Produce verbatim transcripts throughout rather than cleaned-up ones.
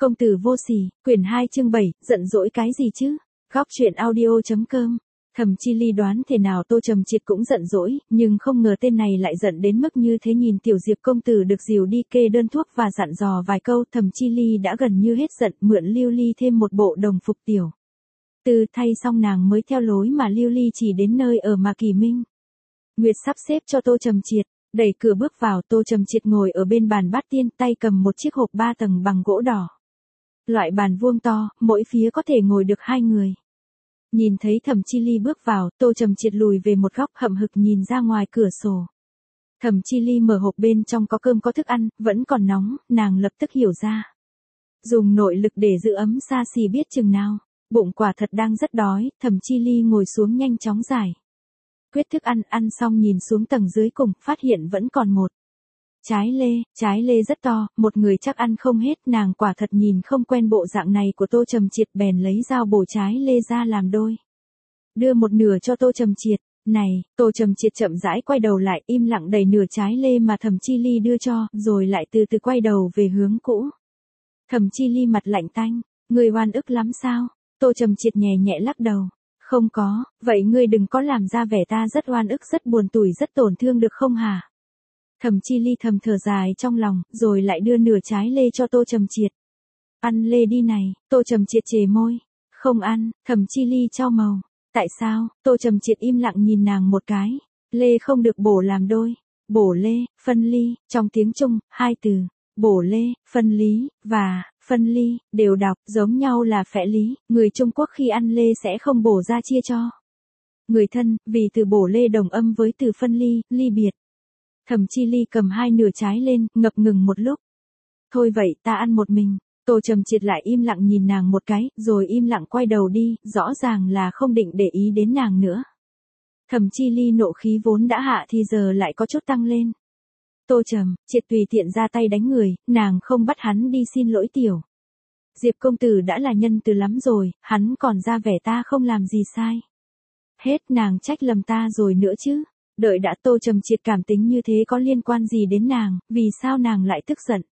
Công tử vô sỉ, quyển hai chương bảy, giận dỗi cái gì chứ? Góc truyện audio.com. Thẩm Chi Ly đoán thế nào Tô Trầm Triệt cũng giận dỗi, nhưng không ngờ tên này lại giận đến mức như thế. Nhìn tiểu Diệp công tử được dìu đi kê đơn thuốc và dặn dò vài câu, Thẩm Chi Ly đã gần như hết giận, mượn Lưu Ly thêm một bộ đồng phục tiểu tư thay xong nàng mới theo lối mà Lưu Ly chỉ đến nơi ở mà Kỳ Minh Nguyệt sắp xếp cho Tô Trầm Triệt. Đẩy cửa bước vào, Tô Trầm Triệt ngồi ở bên bàn bát tiên, tay cầm một chiếc hộp ba tầng bằng gỗ đỏ. Loại bàn vuông to, mỗi phía có thể ngồi được hai người. Nhìn thấy Thẩm Chi Ly bước vào, Tô Trầm Triệt lùi về một góc hậm hực nhìn ra ngoài cửa sổ. Thẩm Chi Ly mở hộp, bên trong có cơm có thức ăn, vẫn còn nóng, nàng lập tức hiểu ra. Dùng nội lực để giữ ấm xa xỉ biết chừng nào, bụng quả thật đang rất đói. Thẩm Chi Ly ngồi xuống nhanh chóng giải quyết thức ăn, ăn xong nhìn xuống tầng dưới cùng, phát hiện vẫn còn một trái lê, trái lê rất to, một người chắc ăn không hết. Nàng quả thật nhìn không quen bộ dạng này của Tô Trầm Triệt, bèn lấy dao bổ trái lê ra làm đôi. Đưa một nửa cho Tô Trầm Triệt. Này, Tô Trầm Triệt chậm rãi quay đầu lại, im lặng đẩy nửa trái lê mà Thẩm Chi Ly đưa cho, rồi lại từ từ quay đầu về hướng cũ. Thẩm Chi Ly mặt lạnh tanh, người oan ức lắm sao? Tô Trầm Triệt nhẹ nhẹ lắc đầu. Không có, vậy ngươi đừng có làm ra vẻ ta rất oan ức, rất buồn tủi, rất tổn thương được không hả? Thẩm Chi Ly thầm thở dài trong lòng, rồi lại đưa nửa trái lê cho Tô Trầm Triệt. Ăn lê đi này. Tô Trầm Triệt chề môi. Không ăn. Thẩm Chi Ly chau màu. Tại sao? Tô Trầm Triệt im lặng nhìn nàng một cái. Lê không được bổ làm đôi. Bổ lê, phân ly, trong tiếng Trung, hai từ, bổ lê, phân lý, và phân ly, đều đọc giống nhau là phẽ lý. Người Trung Quốc khi ăn lê sẽ không bổ ra chia cho người thân, vì từ bổ lê đồng âm với từ phân ly, ly biệt. Thẩm Chi Ly cầm hai nửa trái lên, ngập ngừng một lúc. Thôi vậy, ta ăn một mình. Tô Trầm Triệt lại im lặng nhìn nàng một cái, rồi im lặng quay đầu đi, rõ ràng là không định để ý đến nàng nữa. Thẩm Chi Ly nộ khí vốn đã hạ thì giờ lại có chút tăng lên. Tô Trầm Triệt tùy tiện ra tay đánh người, nàng không bắt hắn đi xin lỗi tiểu Diệp công tử đã là nhân từ lắm rồi, hắn còn ra vẻ ta không làm gì sai hết, nàng trách lầm ta rồi nữa chứ. Đợi đã, Tô Trầm Triệt cảm tính như thế có liên quan gì đến nàng, vì sao nàng lại tức giận?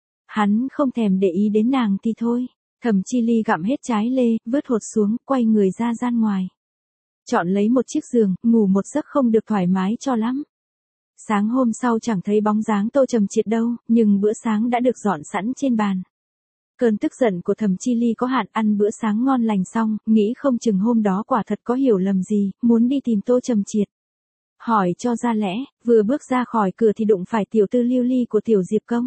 Hắn không thèm để ý đến nàng thì thôi. Thẩm Chi Ly gặm hết trái lê, vớt hột xuống, quay người ra gian ngoài. Chọn lấy một chiếc giường, ngủ một giấc không được thoải mái cho lắm. Sáng hôm sau chẳng thấy bóng dáng Tô Trầm Triệt đâu, nhưng bữa sáng đã được dọn sẵn trên bàn. Cơn tức giận của Thẩm Chi Ly có hạn, ăn bữa sáng ngon lành xong, nghĩ không chừng hôm đó quả thật có hiểu lầm gì, muốn đi tìm Tô Trầm Triệt hỏi cho ra lẽ. Vừa bước ra khỏi cửa thì đụng phải tiểu tư Lưu Ly của tiểu Diệp công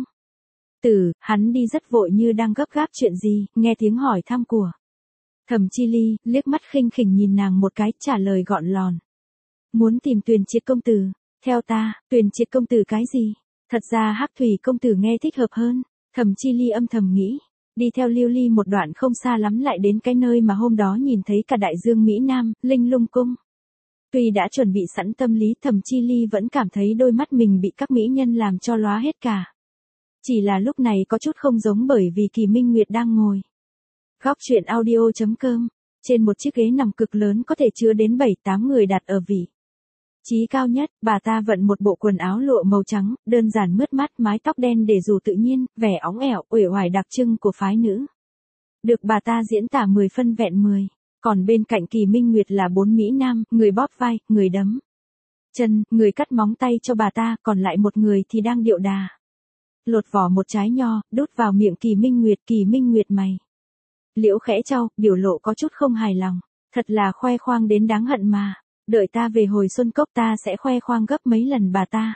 tử. Hắn đi rất vội như đang gấp gáp chuyện gì, nghe tiếng hỏi thăm của Thẩm Chi Ly, liếc mắt khinh khỉnh nhìn nàng một cái, trả lời gọn lòn. Muốn tìm Tuyền Triệt công tử. Theo ta, Tuyền Triệt công tử cái gì? Thật ra Hắc Thủy công tử nghe thích hợp hơn. Thẩm Chi Ly âm thầm nghĩ. Đi theo Lưu Ly một đoạn không xa lắm lại đến cái nơi mà hôm đó nhìn thấy cả đại dương Mỹ Nam, Linh Lung cung. Tuy đã chuẩn bị sẵn tâm lý, Thẩm Chi Ly vẫn cảm thấy đôi mắt mình bị các mỹ nhân làm cho lóa hết cả. Chỉ là lúc này có chút không giống, bởi vì Kỳ Minh Nguyệt đang ngồi góc truyện audio.com trên một chiếc ghế nằm cực lớn có thể chứa đến bảy tám người đặt ở vị trí cao nhất. Bà ta vận một bộ quần áo lụa màu trắng, đơn giản mướt mắt, mái tóc đen để dù tự nhiên, vẻ óng ẻo, uể oải đặc trưng của phái nữ. Được bà ta diễn tả mười phân vẹn mười. Còn bên cạnh Kỳ Minh Nguyệt là bốn mỹ nam, người bóp vai, người đấm chân, người cắt móng tay cho bà ta, còn lại một người thì đang điệu đà lột vỏ một trái nho, đút vào miệng Kỳ Minh Nguyệt. Kỳ Minh Nguyệt mày liễu khẽ chau, biểu lộ có chút không hài lòng. Thật là khoe khoang đến đáng hận mà. Đợi ta về hồi Xuân Cốc ta sẽ khoe khoang gấp mấy lần bà ta.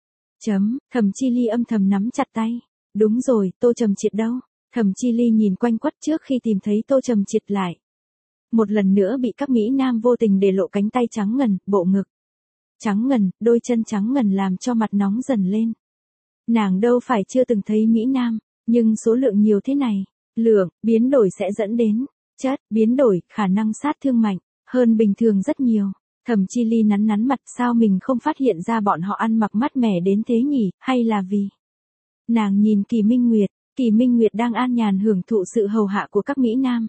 Chấm, Thẩm Chi Ly âm thầm nắm chặt tay. Đúng rồi, Tô Trầm Triệt đâu? Thẩm Chi Ly nhìn quanh quất trước khi tìm thấy Tô Trầm Triệt lại. Một lần nữa bị các mỹ nam vô tình để lộ cánh tay trắng ngần, bộ ngực trắng ngần, đôi chân trắng ngần làm cho mặt nóng dần lên. Nàng đâu phải chưa từng thấy mỹ nam, nhưng số lượng nhiều thế này, lượng biến đổi sẽ dẫn đến chất biến đổi, khả năng sát thương mạnh hơn bình thường rất nhiều. Thẩm Chi Ly nắn nắn mặt, sao mình không phát hiện ra bọn họ ăn mặc mát mẻ đến thế nhỉ, hay là vì nàng nhìn Kỳ Minh Nguyệt, Kỳ Minh Nguyệt đang an nhàn hưởng thụ sự hầu hạ của các mỹ nam.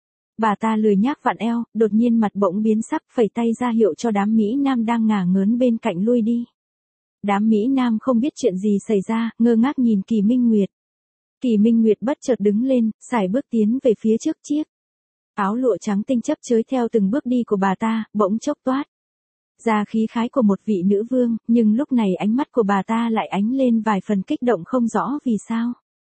Bà ta lười nhác vặn eo, đột nhiên mặt bỗng biến sắc, phẩy tay ra hiệu cho đám mỹ nam đang ngả ngớn bên cạnh lui đi. Đám mỹ nam không biết chuyện gì xảy ra, ngơ ngác nhìn Kỳ Minh Nguyệt. Kỳ Minh Nguyệt bất chợt đứng lên, sải bước tiến về phía trước chiếc áo lụa trắng tinh chấp chới theo từng bước đi của bà ta, bỗng chốc toát ra khí khái của một vị nữ vương, nhưng lúc này ánh mắt của bà ta lại ánh lên vài phần kích động không rõ vì sao.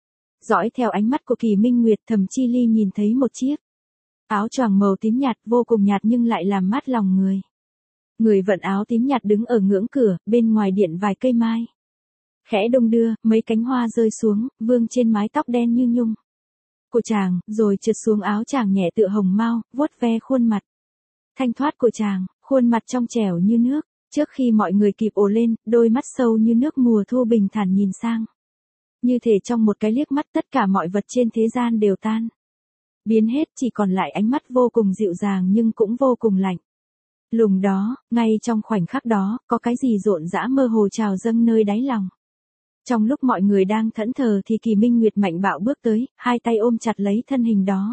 Dõi theo ánh mắt của Kỳ Minh Nguyệt, Thẩm Chi Ly nhìn thấy một chiếc áo choàng màu tím nhạt, vô cùng nhạt nhưng lại làm mát lòng người. Người vận áo tím nhạt đứng ở ngưỡng cửa, bên ngoài điện vài cây mai khẽ đung đưa, mấy cánh hoa rơi xuống, vương trên mái tóc đen như nhung của chàng, rồi trượt xuống áo chàng nhẹ tựa hồng mao, vuốt ve khuôn mặt thanh thoát của chàng, khuôn mặt trong trẻo như nước. Trước khi mọi người kịp ồ lên, đôi mắt sâu như nước mùa thu bình thản nhìn sang. Như thể trong một cái liếc mắt tất cả mọi vật trên thế gian đều tan biến hết, chỉ còn lại ánh mắt vô cùng dịu dàng nhưng cũng vô cùng lạnh lùng đó. Ngay trong khoảnh khắc đó, có cái gì rộn rã mơ hồ trào dâng nơi đáy lòng. Trong lúc mọi người đang thẫn thờ thì Kỳ Minh Nguyệt mạnh bạo bước tới, hai tay ôm chặt lấy thân hình đó.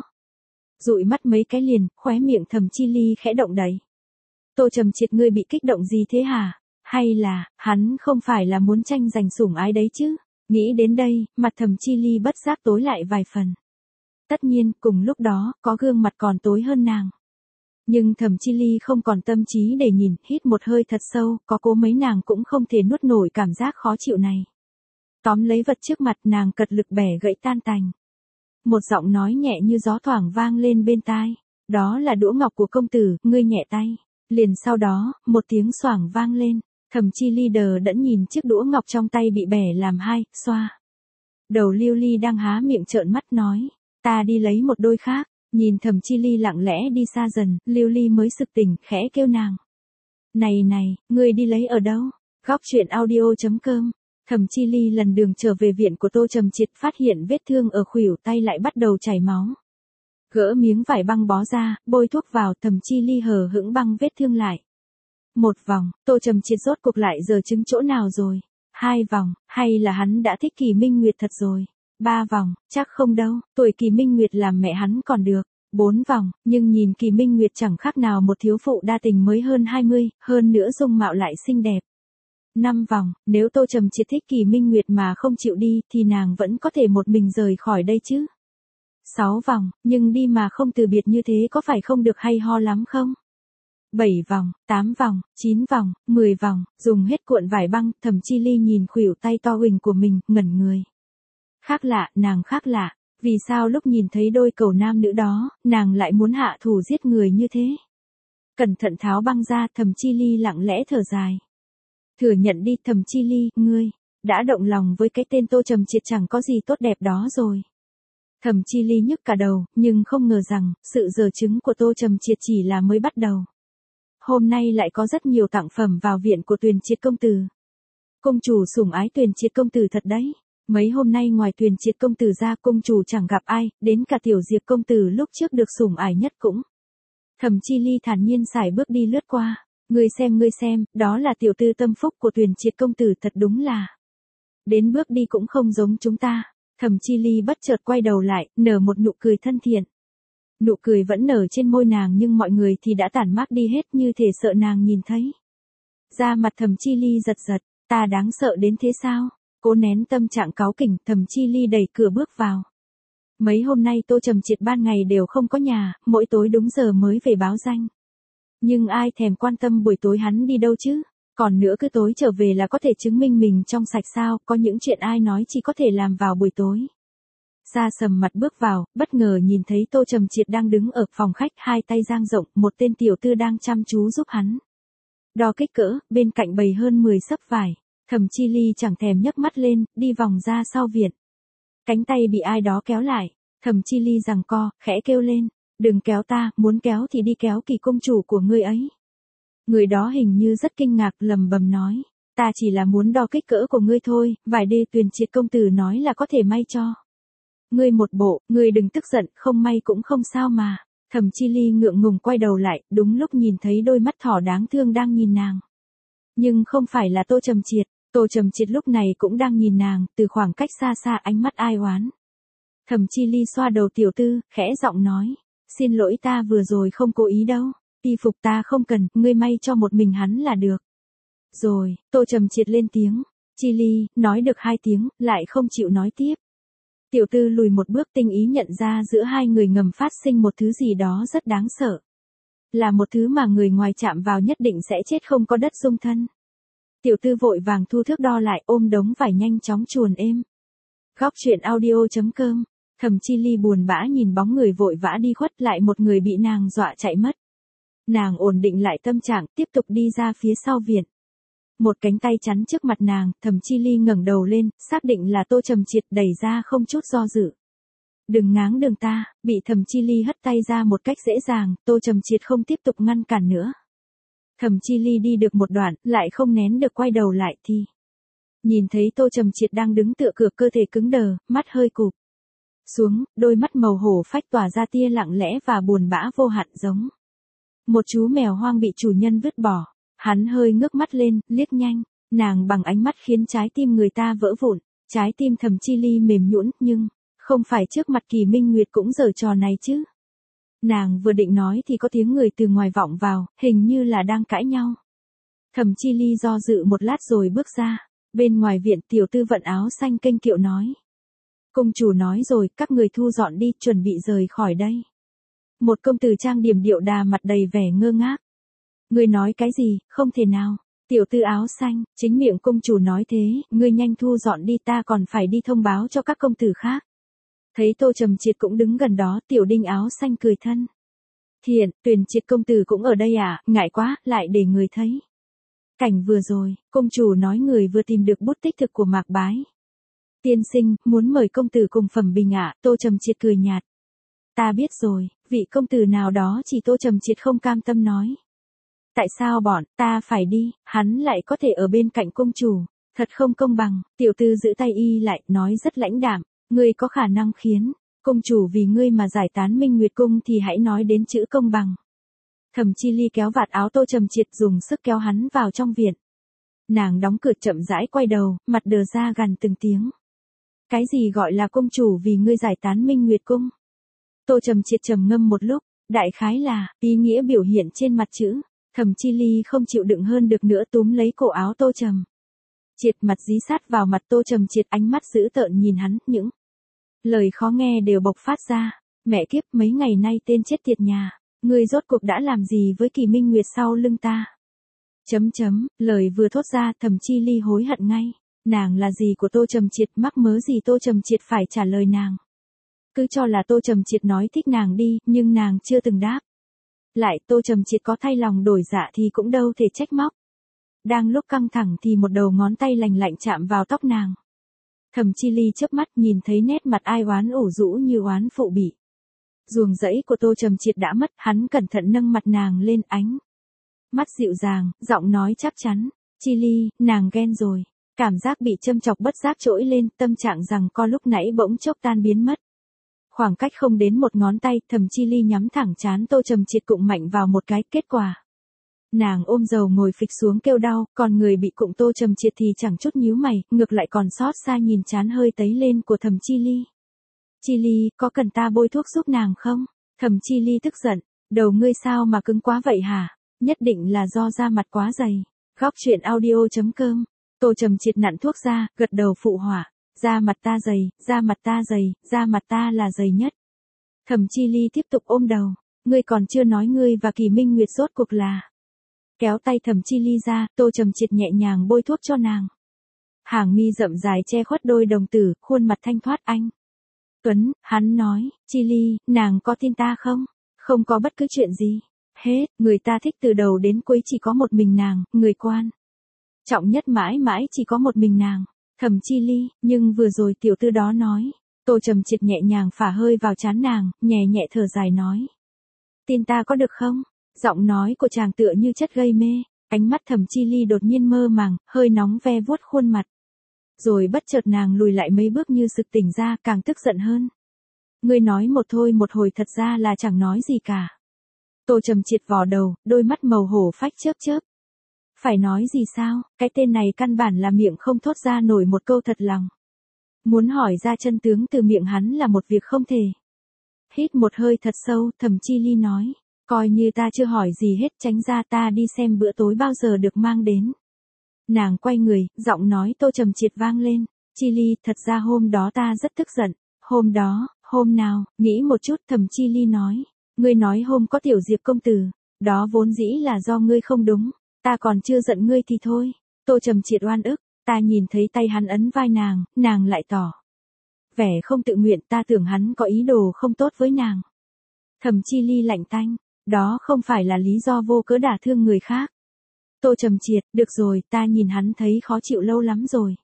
Dụi mắt mấy cái liền, khóe miệng Thẩm Chi Ly khẽ động đậy. Tô Trầm Triệt, ngươi bị kích động gì thế hả? Hay là, hắn không phải là muốn tranh giành sủng ái đấy chứ? Nghĩ đến đây, mặt Thẩm Chi Ly bất giác tối lại vài phần. Tất nhiên, cùng lúc đó, có gương mặt còn tối hơn nàng. Nhưng Thẩm Chi Ly không còn tâm trí để nhìn, hít một hơi thật sâu, có cố mấy nàng cũng không thể nuốt nổi cảm giác khó chịu này. Tóm lấy vật trước mặt, nàng cật lực bẻ gãy tan tành. Một giọng nói nhẹ như gió thoảng vang lên bên tai. Đó là đũa ngọc của công tử, ngươi nhẹ tay. Liền sau đó, một tiếng xoảng vang lên. Thẩm Chi Ly đờ đẫn nhìn chiếc đũa ngọc trong tay bị bẻ làm hai, xoa. Đầu Lưu Ly đang há miệng trợn mắt nói, ta đi lấy một đôi khác. Nhìn Thẩm Chi Ly lặng lẽ đi xa dần, Lưu Ly mới sực tỉnh, khẽ kêu nàng. Này này, ngươi đi lấy ở đâu? Góc truyện audio chấm com. Thẩm Chi Ly lần đường trở về viện của Tô Trầm Triệt, phát hiện vết thương ở khuỷu tay lại bắt đầu chảy máu. Gỡ miếng vải băng bó ra, bôi thuốc vào, Thẩm Chi Ly hờ hững băng vết thương lại. Một vòng, Tô Trầm Triệt rốt cuộc lại giờ chứng chỗ nào rồi? Hai vòng, hay là hắn đã thích Kỳ Minh Nguyệt thật rồi? Ba vòng, chắc không đâu, tuổi Kỳ Minh Nguyệt làm mẹ hắn còn được. Bốn vòng, nhưng nhìn Kỳ Minh Nguyệt chẳng khác nào một thiếu phụ đa tình mới hơn hai mươi, hơn nữa dung mạo lại xinh đẹp. Năm vòng, nếu Tô Trầm Triệt thích Kỳ Minh Nguyệt mà không chịu đi, thì nàng vẫn có thể một mình rời khỏi đây chứ. Sáu vòng, nhưng đi mà không từ biệt như thế có phải không được hay ho lắm không? Bảy vòng, tám vòng, chín vòng, mười vòng, dùng hết cuộn vải băng, Thẩm Chi Ly nhìn khuỷu tay to huỳnh của mình, ngẩn người. Khác lạ, nàng khác lạ, vì sao lúc nhìn thấy đôi cầu nam nữ đó, nàng lại muốn hạ thủ giết người như thế? Cẩn thận tháo băng ra, Thẩm Chi Ly lặng lẽ thở dài. Thừa nhận đi, Thẩm Chi Ly, ngươi đã động lòng với cái tên Tô Trầm Triệt chẳng có gì tốt đẹp đó rồi. Thẩm Chi Ly nhức cả đầu, nhưng không ngờ rằng, sự dở chứng của Tô Trầm Triệt chỉ là mới bắt đầu. Hôm nay lại có rất nhiều tặng phẩm vào viện của Tuyền Triệt công tử. Công chủ sủng ái Tuyền Triệt công tử thật đấy. Mấy hôm nay ngoài Tuyền Triệt công tử ra, công chủ chẳng gặp ai, đến cả Tiểu Diệp công tử lúc trước được sủng ái nhất cũng. Thẩm Chi Ly thản nhiên sải bước đi lướt qua. Ngươi xem ngươi xem, đó là tiểu tư tâm phúc của Tuyền Triệt công tử, thật đúng là. Đến bước đi cũng không giống chúng ta. Thẩm Chi Ly bất chợt quay đầu lại, nở một nụ cười thân thiện. Nụ cười vẫn nở trên môi nàng nhưng mọi người thì đã tản mát đi hết, như thể sợ nàng nhìn thấy. Da mặt Thẩm Chi Ly giật giật, ta đáng sợ đến thế sao? Cố nén tâm trạng cáu kỉnh, Thẩm Chi Ly đẩy cửa bước vào. Mấy hôm nay Tô Trầm Triệt ban ngày đều không có nhà, mỗi tối đúng giờ mới về báo danh. Nhưng ai thèm quan tâm buổi tối hắn đi đâu chứ? Còn nữa cứ tối trở về là có thể chứng minh mình trong sạch sao, có những chuyện ai nói chỉ có thể làm vào buổi tối. Sa sầm mặt bước vào, bất ngờ nhìn thấy Tô Trầm Triệt đang đứng ở phòng khách, hai tay dang rộng, một tên tiểu tư đang chăm chú giúp hắn đo kích cỡ, bên cạnh bày hơn mười xấp vải. Thẩm Chi Ly chẳng thèm nhấc mắt lên, đi vòng ra sau viện. Cánh tay bị ai đó kéo lại, Thẩm Chi Ly giằng co, khẽ kêu lên, đừng kéo ta, muốn kéo thì đi kéo Kỳ công chủ của ngươi ấy. Người đó hình như rất kinh ngạc, lầm bầm nói, ta chỉ là muốn đo kích cỡ của ngươi thôi, vải đê Tuyền Triệt công tử nói là có thể may cho ngươi một bộ, ngươi đừng tức giận, không may cũng không sao mà. Thẩm Chi Ly ngượng ngùng quay đầu lại, đúng lúc nhìn thấy đôi mắt thỏ đáng thương đang nhìn nàng. Nhưng không phải là Tô Trầm Triệt, Tô Trầm Triệt lúc này cũng đang nhìn nàng, từ khoảng cách xa xa, ánh mắt ai oán. Thẩm Chi Ly xoa đầu tiểu tư, khẽ giọng nói, xin lỗi, ta vừa rồi không cố ý đâu, y phục ta không cần, ngươi may cho một mình hắn là được. Rồi, Tô Trầm Triệt lên tiếng, Chi Ly, nói được hai tiếng, lại không chịu nói tiếp. Tiểu tư lùi một bước tinh ý nhận ra giữa hai người ngầm phát sinh một thứ gì đó rất đáng sợ. Là một thứ mà người ngoài chạm vào nhất định sẽ chết không có đất dung thân. Tiểu tư vội vàng thu thước đo lại ôm đống vải nhanh chóng chuồn êm. Góc truyện audio chấm com. Thẩm Chi Ly buồn bã nhìn bóng người vội vã đi khuất lại một người bị nàng dọa chạy mất. Nàng ổn định lại tâm trạng tiếp tục đi ra phía sau viện. Một cánh tay chắn trước mặt nàng, Thẩm Chi Ly ngẩng đầu lên, xác định là Tô Trầm Triệt đẩy ra không chút do dự. Đừng ngáng đường ta, bị Thẩm Chi Ly hất tay ra một cách dễ dàng, Tô Trầm Triệt không tiếp tục ngăn cản nữa. Thẩm Chi Ly đi được một đoạn, lại không nén được quay đầu lại thì. Nhìn thấy Tô Trầm Triệt đang đứng tựa cửa cơ thể cứng đờ, mắt hơi cụp xuống, đôi mắt màu hổ phách tỏa ra tia lặng lẽ và buồn bã vô hạn giống một chú mèo hoang bị chủ nhân vứt bỏ. Hắn hơi ngước mắt lên, liếc nhanh, nàng bằng ánh mắt khiến trái tim người ta vỡ vụn, trái tim Thẩm Chi Ly mềm nhũn, nhưng không phải trước mặt Kỳ Minh Nguyệt cũng giở trò này chứ. Nàng vừa định nói thì có tiếng người từ ngoài vọng vào, hình như là đang cãi nhau. Thẩm Chi Ly do dự một lát rồi bước ra, bên ngoài viện tiểu tư vận áo xanh kênh kiệu nói. Công chủ nói rồi, các người thu dọn đi, chuẩn bị rời khỏi đây. Một công tử trang điểm điệu đà mặt đầy vẻ ngơ ngác. Ngươi nói cái gì, không thể nào. Tiểu tư áo xanh, chính miệng công chủ nói thế, ngươi nhanh thu dọn đi, ta còn phải đi thông báo cho các công tử khác. Thấy Tô Trầm Triệt cũng đứng gần đó, tiểu đinh áo xanh cười thân. Thiện, Tuyền Triệt công tử cũng ở đây à, ngại quá, lại để người thấy. Cảnh vừa rồi, công chủ nói người vừa tìm được bút tích thực của Mạc Bái. Tiên sinh, muốn mời công tử cùng phẩm bình ạ, à, Tô Trầm Triệt cười nhạt. Ta biết rồi, vị công tử nào đó chỉ Tô Trầm Triệt không cam tâm nói. Tại sao bọn ta phải đi, hắn lại có thể ở bên cạnh công chủ, thật không công bằng. Tiểu tư giữ tay y lại, nói rất lãnh đạm, ngươi có khả năng khiến công chủ vì ngươi mà giải tán Minh Nguyệt cung thì hãy nói đến chữ công bằng. Thẩm Chi Ly kéo vạt áo Tô Trầm Triệt dùng sức kéo hắn vào trong viện. Nàng đóng cửa chậm rãi quay đầu, mặt đờ ra gằn từng tiếng. Cái gì gọi là công chủ vì ngươi giải tán Minh Nguyệt cung? Tô Trầm Triệt trầm ngâm một lúc, đại khái là ý nghĩa biểu hiện trên mặt chữ. Thẩm Chi Ly không chịu đựng hơn được nữa túm lấy cổ áo Tô Trầm Triệt, mặt dí sát vào mặt Tô Trầm Triệt, ánh mắt dữ tợn nhìn hắn, những lời khó nghe đều bộc phát ra. Mẹ kiếp, mấy ngày nay tên chết tiệt nhà, ngươi rốt cuộc đã làm gì với Kỳ Minh Nguyệt sau lưng ta? Chấm chấm, lời vừa thốt ra Thẩm Chi Ly hối hận ngay. Nàng là gì của Tô Trầm Triệt, mắc mớ gì Tô Trầm Triệt phải trả lời nàng. Cứ cho là Tô Trầm Triệt nói thích nàng đi, nhưng nàng chưa từng đáp. Lại Tô Trầm Triệt có thay lòng đổi dạ thì cũng đâu thể trách móc. Đang lúc căng thẳng thì một đầu ngón tay lành lạnh chạm vào tóc nàng. Thẩm Chi Ly chớp mắt nhìn thấy nét mặt ai oán ủ rũ như oán phụ bị. Ruồng rẫy của Tô Trầm Triệt đã mất, hắn cẩn thận nâng mặt nàng lên, ánh mắt dịu dàng, giọng nói chắc chắn. Chi Ly, nàng ghen rồi. Cảm giác bị châm chọc bất giác trỗi lên, tâm trạng rằng co lúc nãy bỗng chốc tan biến mất. Khoảng cách không đến một ngón tay, Thẩm Chi Ly nhắm thẳng trán Tô Trầm Triệt cụng mạnh vào một cái, kết quả. Nàng ôm dầu ngồi phịch xuống kêu đau, còn người bị cụng Tô Trầm Triệt thì chẳng chút nhíu mày, ngược lại còn xót xa nhìn trán hơi tấy lên của Thẩm Chi Ly. Chi Ly, có cần ta bôi thuốc giúp nàng không? Thẩm Chi Ly tức giận, đầu ngươi sao mà cứng quá vậy hả? Nhất định là do da mặt quá dày. Góc truyện audio chấm com. Tô Trầm Triệt nặn thuốc ra, gật đầu phụ họa. Da mặt ta dày, da mặt ta dày, da mặt ta là dày nhất. Thẩm Chi Ly tiếp tục ôm đầu. Ngươi còn chưa nói ngươi và Kỳ Minh Nguyệt rốt cuộc là. Kéo tay Thẩm Chi Ly ra, Tô Trầm Triệt nhẹ nhàng bôi thuốc cho nàng. Hàng mi rậm dài che khuất đôi đồng tử, khuôn mặt thanh thoát anh Tuấn, hắn nói, Chi Ly, nàng có tin ta không? Không có bất cứ chuyện gì. Hết, người ta thích từ đầu đến cuối chỉ có một mình nàng, người quan trọng nhất mãi mãi chỉ có một mình nàng. Thẩm Chi Ly, nhưng vừa rồi tiểu tư đó nói. Tô Trầm Triệt nhẹ nhàng phả hơi vào trán nàng, nhẹ nhẹ thở dài nói. Tin ta có được không? Giọng nói của chàng tựa như chất gây mê. Ánh mắt Thẩm Chi Ly đột nhiên mơ màng, hơi nóng ve vuốt khuôn mặt. Rồi bất chợt nàng lùi lại mấy bước như sực tỉnh ra, càng tức giận hơn. Ngươi nói một thôi một hồi, thật ra là chẳng nói gì cả. Tô Trầm Triệt vò đầu, đôi mắt màu hổ phách chớp chớp. Phải nói gì sao, cái tên này căn bản là miệng không thốt ra nổi một câu thật lòng. Muốn hỏi ra chân tướng từ miệng hắn là một việc không thể. Hít một hơi thật sâu, Thẩm Chi Ly nói. Coi như ta chưa hỏi gì hết, tránh ra, ta đi xem bữa tối bao giờ được mang đến. Nàng quay người, giọng nói Tô Trầm Triệt vang lên. Chi Ly, thật ra hôm đó ta rất tức giận. Hôm đó, hôm nào, nghĩ một chút Thẩm Chi Ly nói. Ngươi nói hôm có tiểu Diệp công tử, đó vốn dĩ là do ngươi không đúng, ta còn chưa giận ngươi thì thôi. Tô Trầm Triệt oan ức, ta nhìn thấy tay hắn ấn vai nàng, nàng lại tỏ vẻ không tự nguyện, ta tưởng hắn có ý đồ không tốt với nàng. Thẩm Chi Ly lạnh tanh, đó không phải là lý do vô cớ đả thương người khác. Tô Trầm Triệt, được rồi, ta nhìn hắn thấy khó chịu lâu lắm rồi.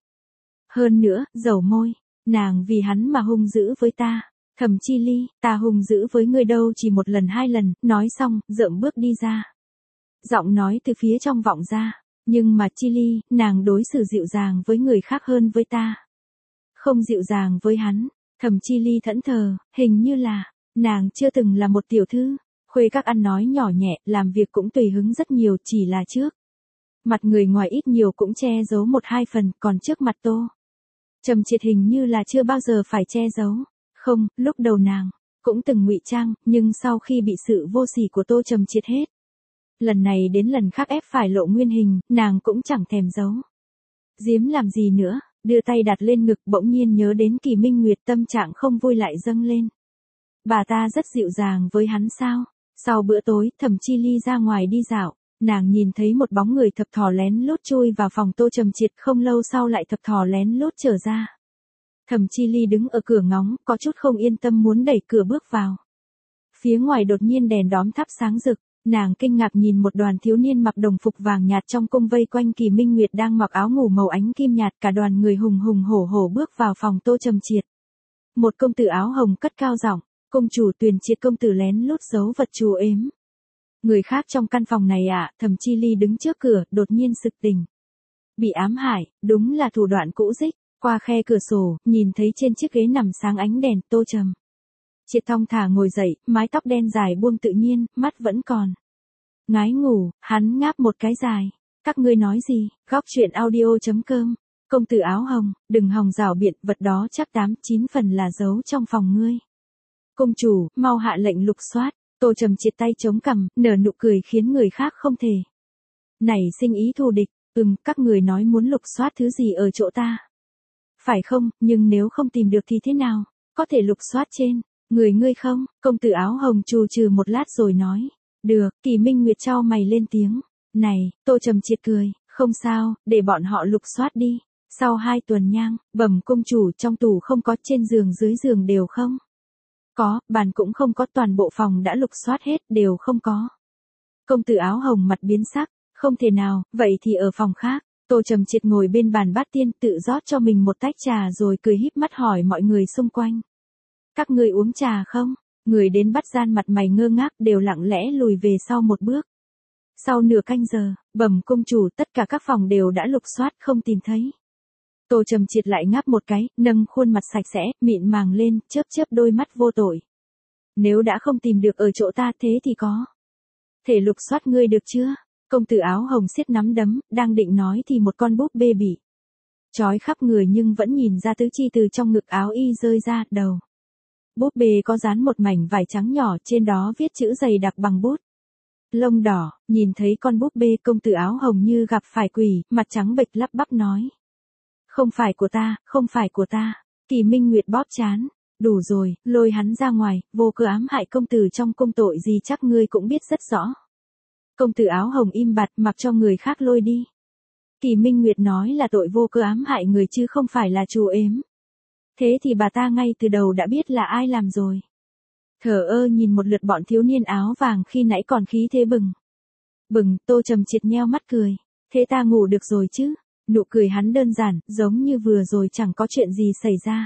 Hơn nữa, dầu môi, nàng vì hắn mà hung dữ với ta. Thẩm Chi Ly, ta hung dữ với ngươi đâu chỉ một lần hai lần, nói xong, dợm bước đi ra. Giọng nói từ phía trong vọng ra, nhưng mà Chi Ly, nàng đối xử dịu dàng với người khác hơn với ta. Không dịu dàng với hắn. Thẩm Chi Ly thẫn thờ, hình như là, nàng chưa từng là một tiểu thư, khuê các ăn nói nhỏ nhẹ, làm việc cũng tùy hứng rất nhiều, chỉ là trước mặt người ngoài ít nhiều cũng che giấu một hai phần, còn trước mặt Tô Trầm Triệt hình như là chưa bao giờ phải che giấu. Không, lúc đầu nàng cũng từng ngụy trang, nhưng sau khi bị sự vô sỉ của Tô Trầm Triệt hết lần này đến lần khác ép phải lộ nguyên hình, nàng cũng chẳng thèm giấu giếm làm gì nữa, đưa tay đặt lên ngực, bỗng nhiên nhớ đến Kỳ Minh Nguyệt, tâm trạng không vui lại dâng lên. Bà ta rất dịu dàng với hắn sao? Sau bữa tối, Thẩm Chi Ly ra ngoài đi dạo, nàng nhìn thấy một bóng người thập thò lén lút chui vào phòng Tô Trầm Triệt, không lâu sau lại thập thò lén lút trở ra. Thẩm Chi Ly đứng ở cửa ngóng, có chút không yên tâm muốn đẩy cửa bước vào. Phía ngoài đột nhiên đèn đóm thắp sáng rực, nàng kinh ngạc nhìn một đoàn thiếu niên mặc đồng phục vàng nhạt trong cung vây quanh Kỳ Minh Nguyệt đang mặc áo ngủ màu ánh kim nhạt, cả đoàn người hùng hùng hổ hổ bước vào phòng Tô Trầm Triệt. Một công tử áo hồng cất cao giọng, công chủ Tuyền Triệt công tử lén lút giấu vật chú ếm. Người khác trong căn phòng này ạ, à, Thẩm Chi Ly đứng trước cửa, đột nhiên sực tỉnh. Bị ám hại, đúng là thủ đoạn cũ dích. Qua khe cửa sổ, nhìn thấy trên chiếc ghế nằm sáng ánh đèn, Tô Trầm Triệt thong thả ngồi dậy, mái tóc đen dài buông tự nhiên, mắt vẫn còn ngái ngủ, hắn ngáp một cái dài. Các ngươi nói gì? Góc truyện audio chấm com. Công tử áo hồng, đừng hòng rảo biện, vật đó chắc tám chín phần là giấu trong phòng ngươi. Công chủ, mau hạ lệnh lục soát. Tô Trầm Triệt tay chống cằm, nở nụ cười khiến người khác không thể nảy sinh ý thù địch. Ừm, các người nói muốn lục soát thứ gì ở chỗ ta? Phải không, nhưng nếu không tìm được thì thế nào? Có thể lục soát trên người ngươi không? Công tử áo hồng trù trừ một lát rồi nói. Được, Kỳ Minh Nguyệt chau mày lên tiếng. Này, Tô Trầm Triệt cười, không sao, để bọn họ lục soát đi. Sau hai tuần nhang, bẩm công chủ, trong tủ không có, trên giường dưới giường đều không có, bàn cũng không có, toàn bộ phòng đã lục soát hết, đều không có. Công tử áo hồng mặt biến sắc, không thể nào, vậy thì ở phòng khác. Tô Trầm Triệt ngồi bên bàn bát tiên, tự rót cho mình một tách trà rồi cười híp mắt hỏi mọi người xung quanh. Các người uống trà không? Người đến bắt gian mặt mày ngơ ngác, đều lặng lẽ lùi về sau một bước. Sau nửa canh giờ, bẩm công chủ, tất cả các phòng đều đã lục soát, không tìm thấy. Tô Trầm Triệt lại ngáp một cái, nâng khuôn mặt sạch sẽ, mịn màng lên, chớp chớp đôi mắt vô tội. Nếu đã không tìm được ở chỗ ta, thế thì có thể lục soát ngươi được chưa? Công tử áo hồng siết nắm đấm, đang định nói thì một con búp bê bị trói khắp người nhưng vẫn nhìn ra tứ chi từ trong ngực áo y rơi ra, đầu búp bê có dán một mảnh vải trắng nhỏ, trên đó viết chữ dày đặc bằng bút lông đỏ. Nhìn thấy con búp bê, công tử áo hồng như gặp phải quỷ, mặt trắng bệch lắp bắp nói. Không phải của ta, không phải của ta. Kỳ Minh Nguyệt bóp trán. Đủ rồi, lôi hắn ra ngoài, vô cớ ám hại công tử trong cung, tội gì chắc ngươi cũng biết rất rõ. Công tử áo hồng im bặt, mặc cho người khác lôi đi. Kỳ Minh Nguyệt nói là tội vô cớ ám hại người chứ không phải là trù ếm. Thế thì bà ta ngay từ đầu đã biết là ai làm rồi. Thở ơ nhìn một lượt bọn thiếu niên áo vàng khi nãy còn khí thế bừng bừng, Tô Trầm Triệt nheo mắt cười. Thế ta ngủ được rồi chứ? Nụ cười hắn đơn giản, giống như vừa rồi chẳng có chuyện gì xảy ra.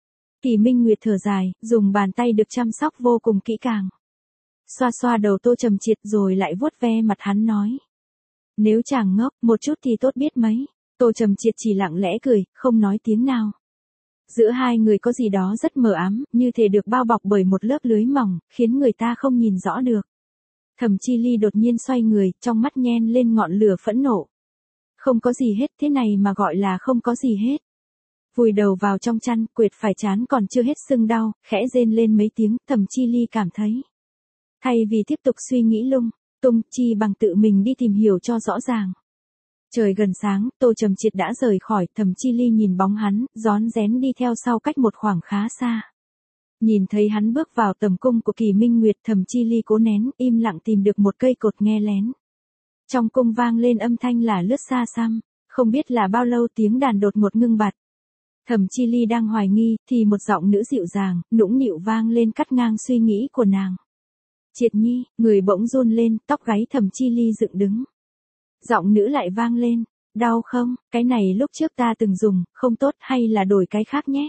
Kỳ Minh Nguyệt thở dài, dùng bàn tay được chăm sóc vô cùng kỹ càng xoa xoa đầu Tô Trầm Triệt rồi lại vuốt ve mặt hắn nói. Nếu chàng ngốc một chút thì tốt biết mấy. Tô Trầm Triệt chỉ lặng lẽ cười, không nói tiếng nào. Giữa hai người có gì đó rất mờ ám, như thể được bao bọc bởi một lớp lưới mỏng, khiến người ta không nhìn rõ được. Thẩm Chi Ly đột nhiên xoay người, trong mắt nhen lên ngọn lửa phẫn nộ. Không có gì hết, thế này mà gọi là không có gì hết. Vùi đầu vào trong chăn, quệt phải chán còn chưa hết sưng đau, khẽ rên lên mấy tiếng, Thẩm Chi Ly cảm thấy. Thay vì tiếp tục suy nghĩ lung tung, chi bằng tự mình đi tìm hiểu cho rõ ràng. Trời gần sáng, Tô Trầm Triệt đã rời khỏi, Thẩm Chi Ly nhìn bóng hắn, rón rén đi theo sau cách một khoảng khá xa. Nhìn thấy hắn bước vào tầm cung của Kỳ Minh Nguyệt, Thẩm Chi Ly cố nén, im lặng tìm được một cây cột nghe lén. Trong cung vang lên âm thanh là lướt xa xăm, không biết là bao lâu tiếng đàn đột ngột ngưng bặt. Thẩm Chi Ly đang hoài nghi, thì một giọng nữ dịu dàng, nũng nịu vang lên cắt ngang suy nghĩ của nàng. Triệt Nhi, người bỗng run lên, tóc gáy Thẩm Chi Ly dựng đứng. Giọng nữ lại vang lên, đau không, cái này lúc trước ta từng dùng, không tốt hay là đổi cái khác nhé.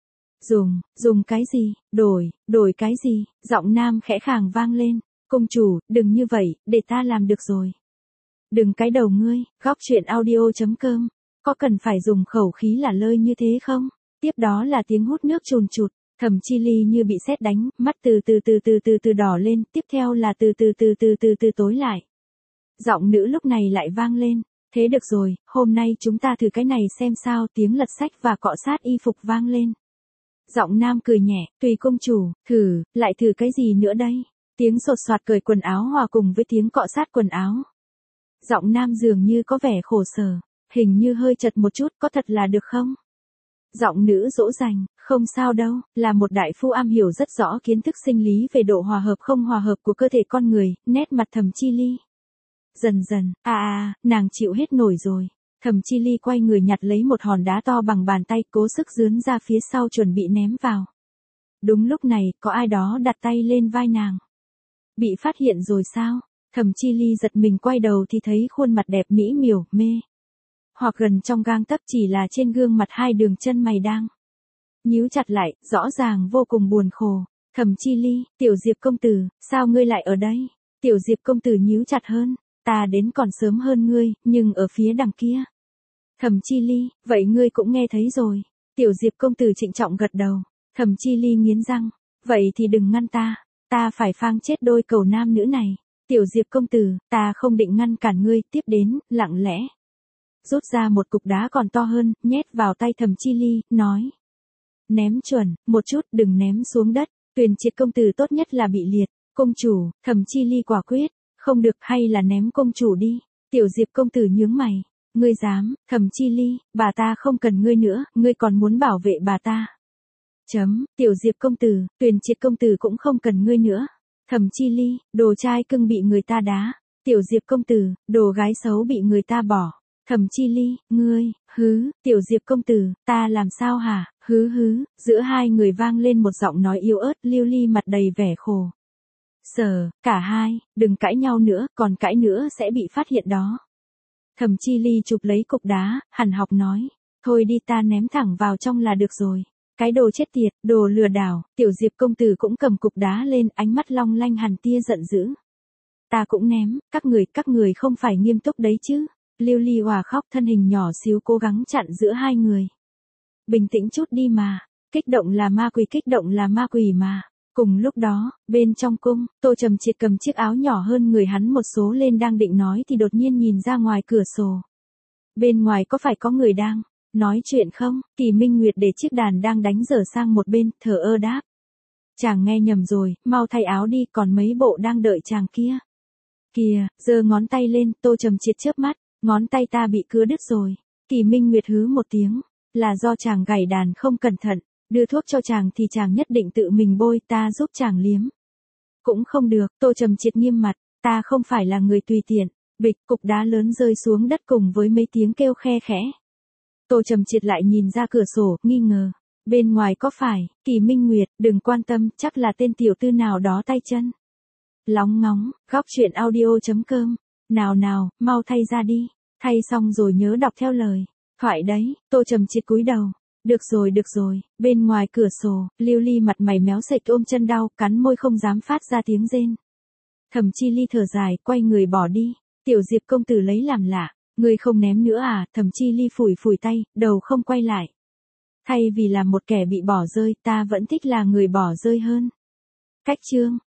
Dùng, dùng cái gì, đổi, đổi cái gì, giọng nam khẽ khàng vang lên, công chủ, đừng như vậy, để ta làm được rồi. Đừng cái đầu ngươi, góc truyện audio.com, có cần phải dùng khẩu khí là lơi như thế không? Tiếp đó là tiếng hút nước chùn chụt, Thẩm Chi Ly như bị sét đánh, mắt từ từ từ từ từ từ đỏ lên, tiếp theo là từ từ từ từ từ từ tối lại. Giọng nữ lúc này lại vang lên, thế được rồi, hôm nay chúng ta thử cái này xem sao, tiếng lật sách và cọ sát y phục vang lên. Giọng nam cười nhẹ, tùy công chủ, thử, lại thử cái gì nữa đây? Tiếng sột soạt cởi quần áo hòa cùng với tiếng cọ sát quần áo. Giọng nam dường như có vẻ khổ sở, hình như hơi chật một chút, có thật là được không? Giọng nữ dỗ dành, không sao đâu, là một đại phu am hiểu rất rõ kiến thức sinh lý về độ hòa hợp không hòa hợp của cơ thể con người, nét mặt Thẩm Chi Ly. Dần dần, à à, nàng chịu hết nổi rồi. Thẩm Chi Ly quay người nhặt lấy một hòn đá to bằng bàn tay, cố sức dướn ra phía sau chuẩn bị ném vào. Đúng lúc này, có ai đó đặt tay lên vai nàng. Bị phát hiện rồi sao? Thẩm Chi Ly giật mình quay đầu thì thấy khuôn mặt đẹp mỹ miều, mê. Hoặc gần trong gang tấc, chỉ là trên gương mặt hai đường chân mày đang nhíu chặt lại, rõ ràng vô cùng buồn khổ. Thẩm Chi Ly, Tiểu Diệp công tử, sao ngươi lại ở đây? Tiểu Diệp công tử nhíu chặt hơn, ta đến còn sớm hơn ngươi, nhưng ở phía đằng kia. Thẩm Chi Ly, vậy ngươi cũng nghe thấy rồi. Tiểu Diệp công tử trịnh trọng gật đầu. Thẩm Chi Ly nghiến răng, vậy thì đừng ngăn ta, ta phải phang chết đôi cầu nam nữ này. Tiểu Diệp công tử, ta không định ngăn cản ngươi, tiếp đến, lặng lẽ rút ra một cục đá còn to hơn, nhét vào tay Thẩm Chi Ly, nói. Ném chuẩn, một chút, đừng ném xuống đất, Tuyền Triệt công tử tốt nhất là bị liệt. Công chủ, Thẩm Chi Ly quả quyết, không được, hay là ném công chủ đi. Tiểu Diệp công tử nhướng mày, ngươi dám, Thẩm Chi Ly, bà ta không cần ngươi nữa, ngươi còn muốn bảo vệ bà ta. Chấm, Tiểu Diệp công tử, Tuyền Triệt công tử cũng không cần ngươi nữa. Thẩm Chi Ly, đồ trai cưng bị người ta đá. Tiểu Diệp công tử, đồ gái xấu bị người ta bỏ. Thẩm Chi Ly, ngươi, hứ, Tiểu Diệp công tử, ta làm sao hả, hứ hứ, giữa hai người vang lên một giọng nói yếu ớt, Lưu Ly mặt đầy vẻ khổ sở, cả hai, đừng cãi nhau nữa, còn cãi nữa sẽ bị phát hiện đó. Thẩm Chi Ly chụp lấy cục đá, hằn học nói, thôi đi, ta ném thẳng vào trong là được rồi. Cái đồ chết tiệt, đồ lừa đảo. Tiểu Diệp công tử cũng cầm cục đá lên, ánh mắt long lanh hằn tia giận dữ. Ta cũng ném, các người, các người không phải nghiêm túc đấy chứ. Lưu Ly Hòa khóc, thân hình nhỏ xíu cố gắng chặn giữa hai người. Bình tĩnh chút đi mà, kích động là ma quỷ, kích động là ma quỷ mà. Cùng lúc đó, bên trong cung, Tô Trầm Triệt cầm chiếc áo nhỏ hơn người hắn một số lên đang định nói thì đột nhiên nhìn ra ngoài cửa sổ. Bên ngoài có phải có người đang nói chuyện không? Kỳ Minh Nguyệt để chiếc đàn đang đánh dở sang một bên, thờ ơ đáp. Chàng nghe nhầm rồi, mau thay áo đi, còn mấy bộ đang đợi chàng kia. Kìa, giơ ngón tay lên, Tô Trầm Triệt chớp mắt, ngón tay ta bị cứa đứt rồi. Kỳ Minh Nguyệt hứ một tiếng, là do chàng gảy đàn không cẩn thận, đưa thuốc cho chàng thì chàng nhất định tự mình bôi, ta giúp chàng liếm. Cũng không được, Tô Trầm Triệt nghiêm mặt, ta không phải là người tùy tiện. Bịch, cục đá lớn rơi xuống đất cùng với mấy tiếng kêu khe khẽ. Tô Trầm Triệt lại nhìn ra cửa sổ, nghi ngờ. Bên ngoài có phải, Kỳ Minh Nguyệt, đừng quan tâm, chắc là tên tiểu tư nào đó tay chân lóng ngóng, góc truyện audio.com. Nào nào, mau thay ra đi. Thay xong rồi nhớ đọc theo lời thoại đấy. Tô Trầm Triệt cúi đầu. Được rồi, được rồi. Bên ngoài cửa sổ, Lưu Ly mặt mày méo sệch ôm chân đau, cắn môi không dám phát ra tiếng rên. Thẩm Chi Ly thở dài, quay người bỏ đi. Tiểu Diệp công tử lấy làm lạ. Ngươi không ném nữa à? Thẩm Chi Ly phủi phủi tay, đầu không quay lại. Thay vì là một kẻ bị bỏ rơi, ta vẫn thích là người bỏ rơi hơn. Cách chương